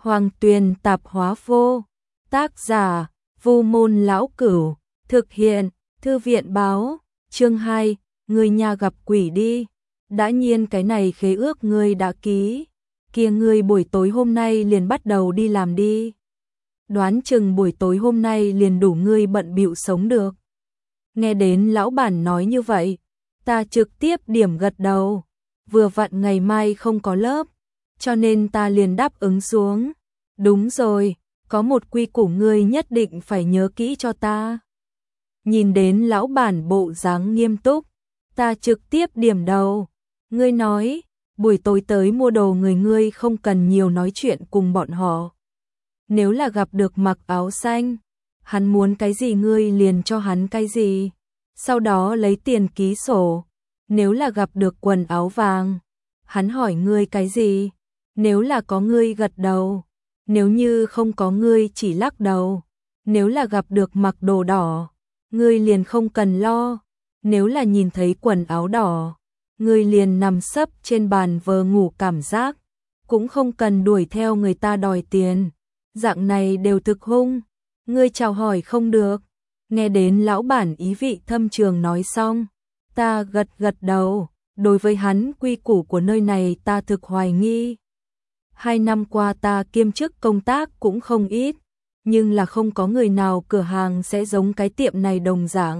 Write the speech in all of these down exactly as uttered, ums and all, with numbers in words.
Hoàng Tuyền tạp hóa vô. Tác giả, Vu Môn Lão Cửu. Thực hiện, Thư viện báo. Chương hai, người nhà gặp quỷ đi. Đã nhiên cái này khế ước ngươi đã ký. Kia ngươi buổi tối hôm nay liền bắt đầu đi làm đi. Đoán chừng buổi tối hôm nay liền đủ ngươi bận bịu sống được. Nghe đến lão bản nói như vậy, ta trực tiếp điểm gật đầu. Vừa vặn ngày mai không có lớp, cho nên ta liền đáp ứng xuống. Đúng rồi, có một quy củ ngươi nhất định phải nhớ kỹ cho ta. Nhìn đến lão bản bộ dáng nghiêm túc, ta trực tiếp điểm đầu. Ngươi nói, buổi tối tới mua đồ người ngươi không cần nhiều nói chuyện cùng bọn họ. Nếu là gặp được mặc áo xanh, hắn muốn cái gì ngươi liền cho hắn cái gì. Sau đó lấy tiền ký sổ. Nếu là gặp được quần áo vàng, hắn hỏi ngươi cái gì. Nếu là có ngươi gật đầu. Nếu như không có ngươi chỉ lắc đầu. Nếu là gặp được mặc đồ đỏ, ngươi liền không cần lo. Nếu là nhìn thấy quần áo đỏ, ngươi liền nằm sấp trên bàn vờ ngủ cảm giác. Cũng không cần đuổi theo người ta đòi tiền. Dạng này đều thực hung. Ngươi chào hỏi không được. Nghe đến lão bản ý vị thâm trường nói xong, ta gật gật đầu. Đối với hắn quy củ của nơi này ta thực hoài nghi. Hai năm qua ta kiêm chức công tác cũng không ít, nhưng là không có người nào cửa hàng sẽ giống cái tiệm này đồng dạng.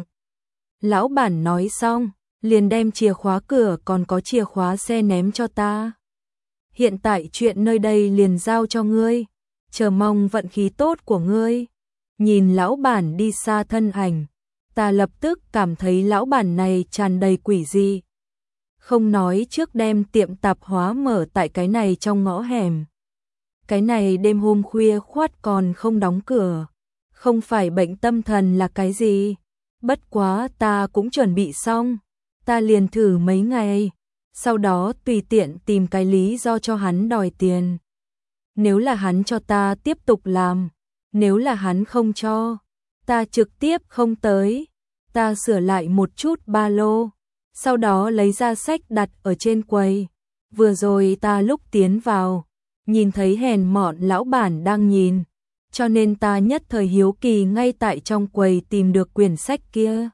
Lão bản nói xong, liền đem chìa khóa cửa còn có chìa khóa xe ném cho ta. Hiện tại chuyện nơi đây liền giao cho ngươi, chờ mong vận khí tốt của ngươi. Nhìn lão bản đi xa thân ảnh, ta lập tức cảm thấy lão bản này tràn đầy quỷ dị. Không nói trước đem tiệm tạp hóa mở tại cái này trong ngõ hẻm. Cái này đêm hôm khuya khoắt còn không đóng cửa. Không phải bệnh tâm thần là cái gì. Bất quá ta cũng chuẩn bị xong. Ta liền thử mấy ngày. Sau đó tùy tiện tìm cái lý do cho hắn đòi tiền. Nếu là hắn cho ta tiếp tục làm. Nếu là hắn không cho, ta trực tiếp không tới. Ta sửa lại một chút ba lô. Sau đó lấy ra sách đặt ở trên quầy. Vừa rồi ta lúc tiến vào, nhìn thấy hèn mọn lão bản đang nhìn. Cho nên ta nhất thời hiếu kỳ ngay tại trong quầy tìm được quyển sách kia.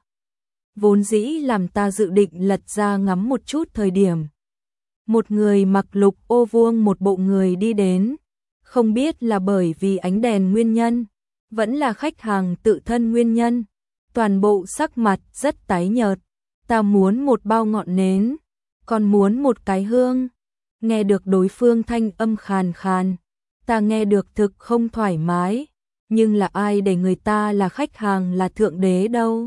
Vốn dĩ làm ta dự định lật ra ngắm một chút thời điểm. Một người mặc lục ô vuông một bộ người đi đến. Không biết là bởi vì ánh đèn nguyên nhân, vẫn là khách hàng tự thân nguyên nhân. Toàn bộ sắc mặt rất tái nhợt. Ta muốn một bao ngọn nến, còn muốn một cái hương. Nghe được đối phương thanh âm khàn khàn, ta nghe được thực không thoải mái. Nhưng là ai để người ta là khách hàng là thượng đế đâu.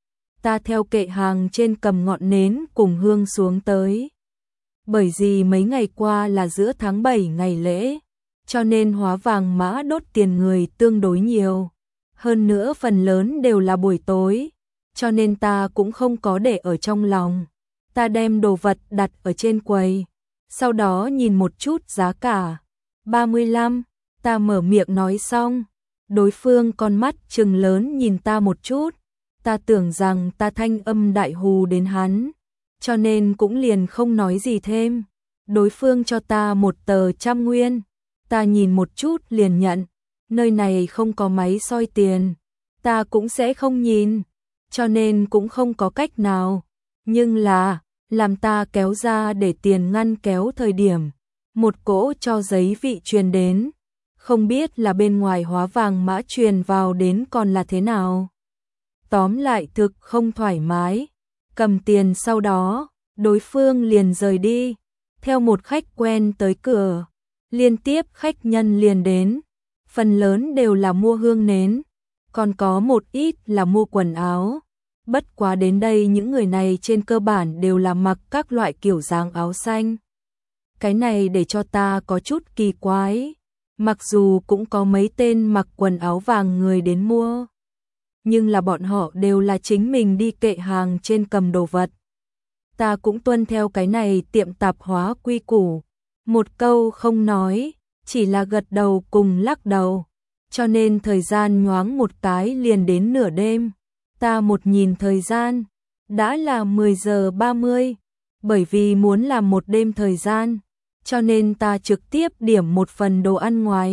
Ta theo kệ hàng trên cầm ngọn nến cùng hương xuống tới. Bởi vì mấy ngày qua là giữa tháng bảy ngày lễ, cho nên hóa vàng mã đốt tiền người tương đối nhiều. Hơn nữa phần lớn đều là buổi tối, cho nên ta cũng không có để ở trong lòng. Ta đem đồ vật đặt ở trên quầy, sau đó nhìn một chút giá cả. ba mươi lăm, ta mở miệng nói xong. Đối phương con mắt trừng lớn nhìn ta một chút. Ta tưởng rằng ta thanh âm đại hù đến hắn, cho nên cũng liền không nói gì thêm. Đối phương cho ta một tờ trăm nguyên. Ta nhìn một chút liền nhận. Nơi này không có máy soi tiền, ta cũng sẽ không nhìn, cho nên cũng không có cách nào. Nhưng là, làm ta kéo ra để tiền ngăn kéo thời điểm, một cỗ cho giấy vị truyền đến. Không biết là bên ngoài hóa vàng mã truyền vào đến còn là thế nào. Tóm lại thực không thoải mái. Cầm tiền sau đó, đối phương liền rời đi. Theo một khách quen tới cửa, liên tiếp khách nhân liền đến. Phần lớn đều là mua hương nến, còn có một ít là mua quần áo. Bất quá đến đây những người này trên cơ bản đều là mặc các loại kiểu dáng áo xanh. Cái này để cho ta có chút kỳ quái. Mặc dù cũng có mấy tên mặc quần áo vàng người đến mua, nhưng là bọn họ đều là chính mình đi kệ hàng trên cầm đồ vật. Ta cũng tuân theo cái này tiệm tạp hóa quy củ. Một câu không nói, chỉ là gật đầu cùng lắc đầu. Cho nên thời gian nhoáng một cái liền đến nửa đêm. Ta một nhìn thời gian, đã là mười giờ ba mươi. Bởi vì muốn làm một đêm thời gian, cho nên ta trực tiếp điểm một phần đồ ăn ngoài,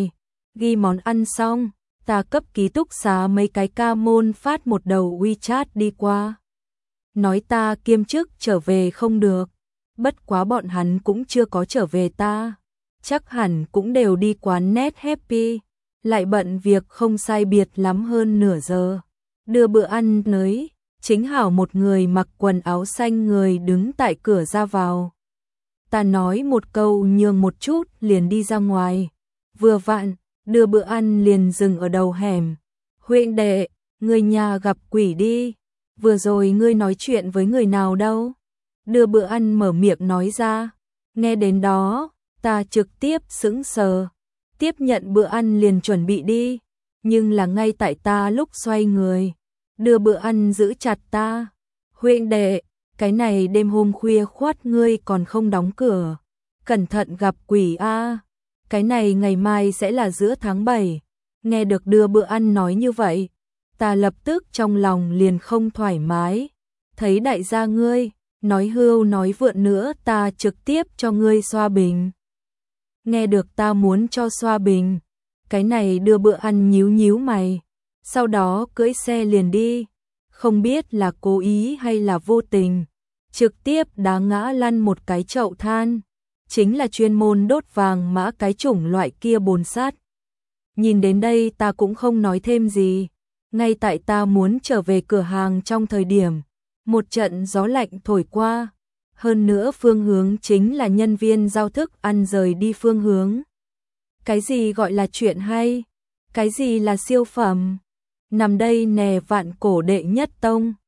Ghi món ăn xong, ta cấp ký túc xá mấy cái ca môn phát một đầu WeChat đi qua. Nói ta kiêm chức trở về không được, bất quá bọn hắn cũng chưa có trở về ta. Chắc hẳn cũng đều đi quán net happy, lại bận việc không sai biệt lắm hơn nửa giờ. Đưa bữa ăn tới, chính hảo một người mặc quần áo xanh người đứng tại cửa ra vào. Ta nói một câu nhường một chút liền đi ra ngoài. Vừa vặn, đưa bữa ăn liền dừng ở đầu hẻm. Huynh đệ, người nhà gặp quỷ đi. Vừa rồi ngươi nói chuyện với người nào đâu? Đưa bữa ăn mở miệng nói ra. Nghe đến đó, ta trực tiếp sững sờ. Tiếp nhận bữa ăn liền chuẩn bị đi. Nhưng là ngay tại ta lúc xoay người, đưa bữa ăn giữ chặt ta. Huynh đệ, cái này đêm hôm khuya khoắt ngươi còn không đóng cửa. Cẩn thận gặp quỷ a. Cái này ngày mai sẽ là giữa tháng bảy. Nghe được đưa bữa ăn nói như vậy, ta lập tức trong lòng liền không thoải mái. Thấy đại gia ngươi, nói hưu nói vượn nữa ta trực tiếp cho ngươi xoa bình. Nghe được ta muốn cho xoa bình, cái này đưa bữa ăn nhíu nhíu mày. Sau đó cưỡi xe liền đi, không biết là cố ý hay là vô tình. Trực tiếp đá ngã lăn một cái chậu than. Chính là chuyên môn đốt vàng mã cái chủng loại kia bồn sát. Nhìn đến đây ta cũng không nói thêm gì. Ngay tại ta muốn trở về cửa hàng trong thời điểm, một trận gió lạnh thổi qua. Hơn nữa phương hướng chính là nhân viên giao thức ăn rời đi phương hướng. Cái gì gọi là chuyện hay? Cái gì là siêu phẩm? Nằm đây nè vạn cổ đệ nhất tông.